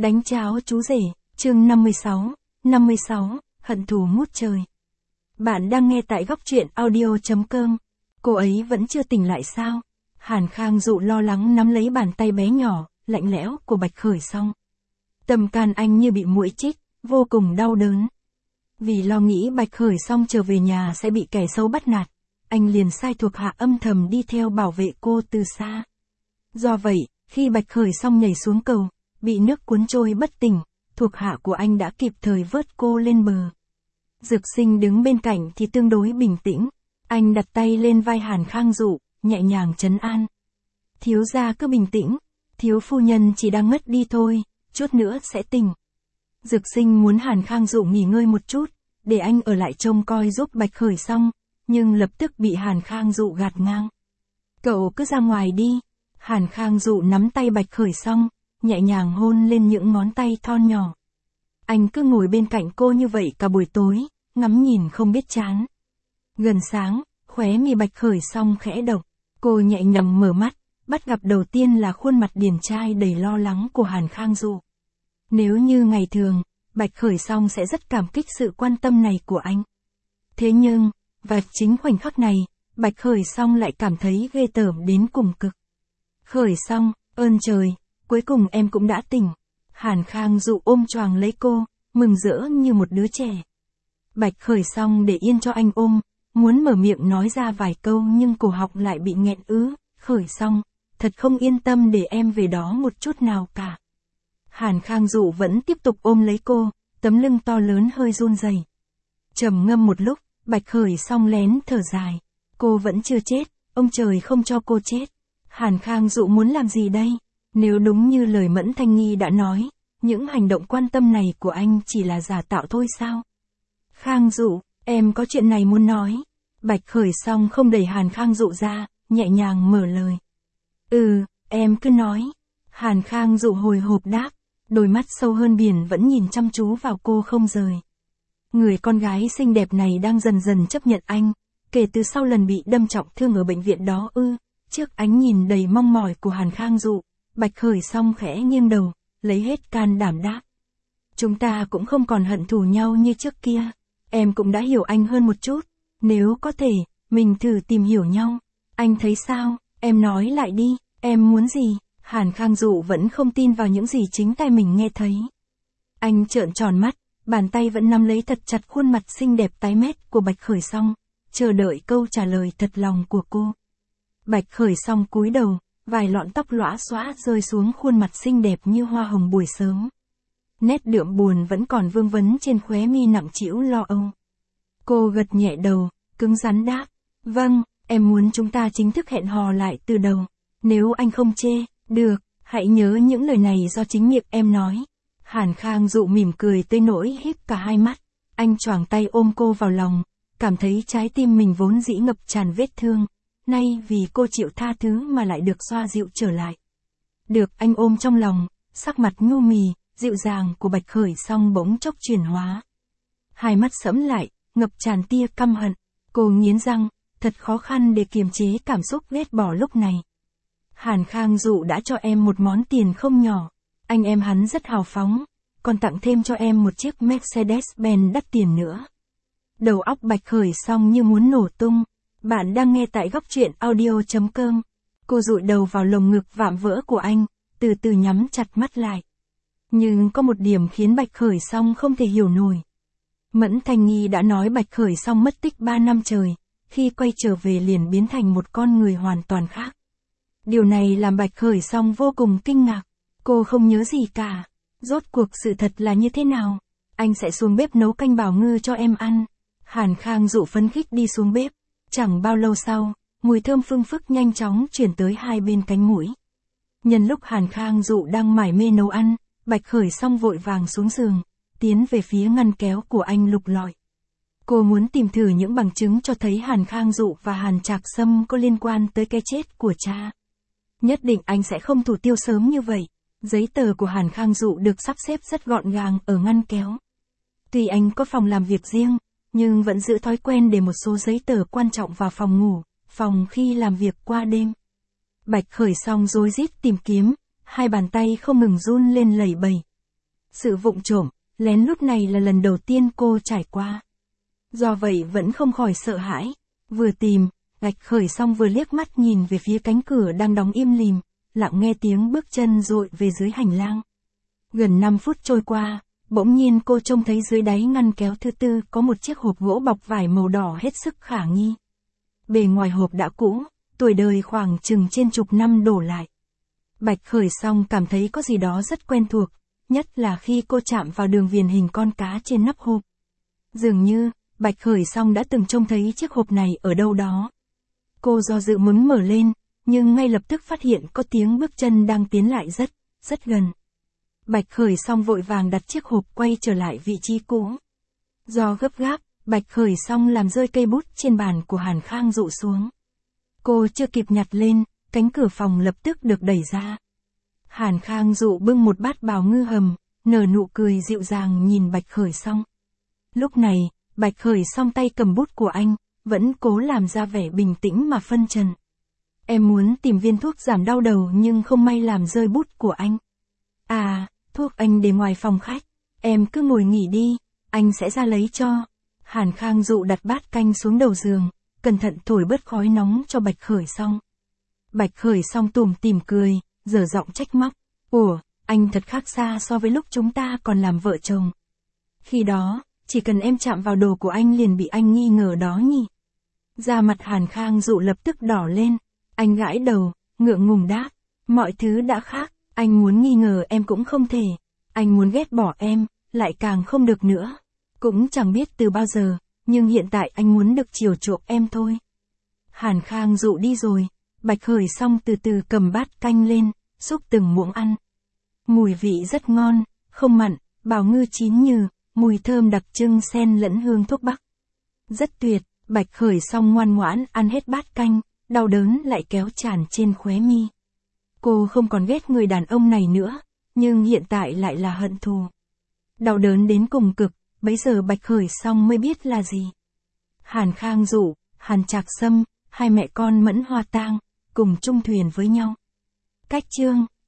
Đánh cháo chú rể, chương 56, hận thù ngút trời. Bạn đang nghe tại góc truyện audio.com. Cô ấy vẫn chưa tỉnh lại sao? Hàn Khang Dụ lo lắng nắm lấy bàn tay bé nhỏ, lạnh lẽo của Bạch Khởi Song. Tâm can anh như bị muỗi chích, vô cùng đau đớn. Vì lo nghĩ Bạch Khởi Song trở về nhà sẽ bị kẻ xấu bắt nạt, anh liền sai thuộc hạ âm thầm đi theo bảo vệ cô từ xa. Do vậy, khi Bạch Khởi Song nhảy xuống cầu, bị nước cuốn trôi bất tỉnh, thuộc hạ của anh đã kịp thời vớt cô lên bờ. Dược Sinh đứng bên cạnh thì tương đối bình tĩnh, anh đặt tay lên vai Hàn Khang Dụ, nhẹ nhàng trấn an. Thiếu gia cứ bình tĩnh, thiếu phu nhân chỉ đang ngất đi thôi, chút nữa sẽ tỉnh. Dược Sinh muốn Hàn Khang Dụ nghỉ ngơi một chút, để anh ở lại trông coi giúp Bạch Khởi Song, nhưng lập tức bị Hàn Khang Dụ gạt ngang. Cậu cứ ra ngoài đi. Hàn Khang Dụ nắm tay Bạch Khởi Song, nhẹ nhàng hôn lên những ngón tay thon nhỏ. Anh cứ ngồi bên cạnh cô như vậy cả buổi tối, ngắm nhìn không biết chán. Gần sáng, khóe mi Bạch Khởi Song khẽ động, cô nhẹ nhàng mở mắt, bắt gặp đầu tiên là khuôn mặt điển trai đầy lo lắng của Hàn Khang Dụ. Nếu như ngày thường, Bạch Khởi Song sẽ rất cảm kích sự quan tâm này của anh. Thế nhưng, và chính khoảnh khắc này, Bạch Khởi Song lại cảm thấy ghê tởm đến cùng cực. Khởi Song, ơn trời, cuối cùng em cũng đã tỉnh. Hàn Khang Dụ ôm choàng lấy cô, mừng rỡ như một đứa trẻ. Bạch Khởi Song để yên cho anh ôm, muốn mở miệng nói ra vài câu nhưng cổ họng lại bị nghẹn ứ. Khởi Song, thật không yên tâm để em về đó một chút nào cả. Hàn Khang Dụ vẫn tiếp tục ôm lấy cô, tấm lưng to lớn hơi run rẩy. Trầm ngâm một lúc, Bạch Khởi Song lén thở dài. Cô vẫn chưa chết, ông trời không cho cô chết. Hàn Khang Dụ muốn làm gì đây? Nếu đúng như lời Mẫn Thanh Nghi đã nói, những hành động quan tâm này của anh chỉ là giả tạo thôi sao? Khang Dụ, em có chuyện này muốn nói. Bạch Khởi Song không đẩy Hàn Khang Dụ ra, nhẹ nhàng mở lời. Em cứ nói. Hàn Khang Dụ hồi hộp đáp, đôi mắt sâu hơn biển vẫn nhìn chăm chú vào cô không rời. Người con gái xinh đẹp này đang dần dần chấp nhận anh, kể từ sau lần bị đâm trọng thương ở bệnh viện đó ư. Trước ánh nhìn đầy mong mỏi của Hàn Khang Dụ, Bạch Khởi Song khẽ nghiêng đầu, lấy hết can đảm đáp. Chúng ta cũng không còn hận thù nhau như trước kia. Em cũng đã hiểu anh hơn một chút. Nếu có thể, mình thử tìm hiểu nhau. Anh thấy sao? Em nói lại đi, em muốn gì? Hàn Khang Dụ vẫn không tin vào những gì chính tai mình nghe thấy. Anh trợn tròn mắt, bàn tay vẫn nắm lấy thật chặt khuôn mặt xinh đẹp tái mét của Bạch Khởi Song, chờ đợi câu trả lời thật lòng của cô. Bạch Khởi Song cúi đầu, vài lọn tóc lõa xõa rơi xuống khuôn mặt xinh đẹp như hoa hồng buổi sớm. Nét đượm buồn vẫn còn vương vấn trên khóe mi nặng trĩu lo âu. Cô gật nhẹ đầu, cứng rắn đáp. Vâng, em muốn chúng ta chính thức hẹn hò lại từ đầu. Nếu anh không chê, được, hãy nhớ những lời này do chính miệng em nói. Hàn Khang Dụ mỉm cười tới nỗi híp cả hai mắt. Anh choàng tay ôm cô vào lòng, cảm thấy trái tim mình vốn dĩ ngập tràn vết thương. Nay vì cô chịu tha thứ mà lại được xoa dịu trở lại. Được anh ôm trong lòng, sắc mặt nhu mì, dịu dàng của Bạch Khởi Song bỗng chốc chuyển hóa. Hai mắt sẫm lại, ngập tràn tia căm hận. Cô nghiến răng, thật khó khăn để kiềm chế cảm xúc ghét bỏ lúc này. Hàn Khang Dụ đã cho em một món tiền không nhỏ. Anh em hắn rất hào phóng, còn tặng thêm cho em một chiếc Mercedes-Benz đắt tiền nữa. Đầu óc Bạch Khởi Song như muốn nổ tung. Bạn đang nghe tại góc truyện audio.com. Cô dụi đầu vào lồng ngực vạm vỡ của anh, từ từ nhắm chặt mắt lại. Nhưng có một điểm khiến Bạch Khởi Song không thể hiểu nổi. Mẫn Thanh Nghi đã nói Bạch Khởi Song mất tích 3 năm trời, khi quay trở về liền biến thành một con người hoàn toàn khác. Điều này làm Bạch Khởi Song vô cùng kinh ngạc. Cô không nhớ gì cả. Rốt cuộc sự thật là như thế nào? Anh sẽ xuống bếp nấu canh bào ngư cho em ăn. Hàn Khang Dụ phấn khích đi xuống bếp. Chẳng bao lâu sau, mùi thơm phương phức nhanh chóng chuyển tới hai bên cánh mũi. Nhân lúc Hàn Khang Dụ đang mải mê nấu ăn, Bạch Khởi Song vội vàng xuống giường, tiến về phía ngăn kéo của anh lục lọi. Cô muốn tìm thử những bằng chứng cho thấy Hàn Khang Dụ và Hàn Trạc Sâm có liên quan tới cái chết của cha. Nhất định anh sẽ không thủ tiêu sớm như vậy. Giấy tờ của Hàn Khang Dụ được sắp xếp rất gọn gàng ở ngăn kéo. Tuy anh có phòng làm việc riêng, nhưng vẫn giữ thói quen để một số giấy tờ quan trọng vào phòng ngủ, phòng khi làm việc qua đêm. Bạch Khởi Song rối rít tìm kiếm, hai bàn tay không ngừng run lên lẩy bẩy. Sự vụng trộm, lén lút này là lần đầu tiên cô trải qua. Do vậy vẫn không khỏi sợ hãi. Vừa tìm, Bạch Khởi Song vừa liếc mắt nhìn về phía cánh cửa đang đóng im lìm, lặng nghe tiếng bước chân dội về dưới hành lang. Gần 5 phút trôi qua, bỗng nhiên cô trông thấy dưới đáy ngăn kéo thứ tư có một chiếc hộp gỗ bọc vải màu đỏ hết sức khả nghi. Bề ngoài hộp đã cũ, tuổi đời khoảng chừng trên chục năm đổ lại. Bạch Khởi Song cảm thấy có gì đó rất quen thuộc, nhất là khi cô chạm vào đường viền hình con cá trên nắp hộp. Dường như, Bạch Khởi Song đã từng trông thấy chiếc hộp này ở đâu đó. Cô do dự muốn mở lên, nhưng ngay lập tức phát hiện có tiếng bước chân đang tiến lại rất gần. Bạch Khởi Song vội vàng đặt chiếc hộp quay trở lại vị trí cũ. Do gấp gáp, Bạch Khởi Song làm rơi cây bút trên bàn của Hàn Khang Dụ xuống. Cô chưa kịp nhặt lên, cánh cửa phòng lập tức được đẩy ra. Hàn Khang Dụ bưng một bát bào ngư hầm, nở nụ cười dịu dàng nhìn Bạch Khởi Song. Lúc này, Bạch Khởi Song tay cầm bút của anh, vẫn cố làm ra vẻ bình tĩnh mà phân trần. Em muốn tìm viên thuốc giảm đau đầu nhưng không may làm rơi bút của anh. À, thuốc anh để ngoài phòng khách, em cứ ngồi nghỉ đi, anh sẽ ra lấy cho. Hàn Khang Dụ đặt bát canh xuống đầu giường, cẩn thận thổi bớt khói nóng cho Bạch Khởi Song. Bạch Khởi Song tủm tỉm cười, giở giọng trách móc. Ủa, anh thật khác xa so với lúc chúng ta còn làm vợ chồng. Khi đó, chỉ cần em chạm vào đồ của anh liền bị anh nghi ngờ đó nhỉ. Da mặt Hàn Khang Dụ lập tức đỏ lên, anh gãi đầu, ngượng ngùng đáp. Mọi thứ đã khác, anh muốn nghi ngờ em cũng không thể, anh muốn ghét bỏ em, lại càng không được nữa. Cũng chẳng biết từ bao giờ, nhưng hiện tại anh muốn được chiều chuộng em thôi. Hàn Khang Dụ đi rồi, Bạch Khởi Song từ từ cầm bát canh lên, xúc từng muỗng ăn. Mùi vị rất ngon, không mặn, bào ngư chín nhừ, mùi thơm đặc trưng xen lẫn hương thuốc bắc. Rất tuyệt, Bạch Khởi Song ngoan ngoãn ăn hết bát canh, đau đớn lại kéo tràn trên khóe mi. Cô không còn ghét người đàn ông này nữa, nhưng hiện tại lại là hận thù. Đau đớn đến cùng cực, bấy giờ Bạch Khởi Song mới biết là gì. Hàn Khang Dụ, Hàn Trạc Sâm, hai mẹ con Mẫn Hoa Tang, cùng chung thuyền với nhau. Cách chương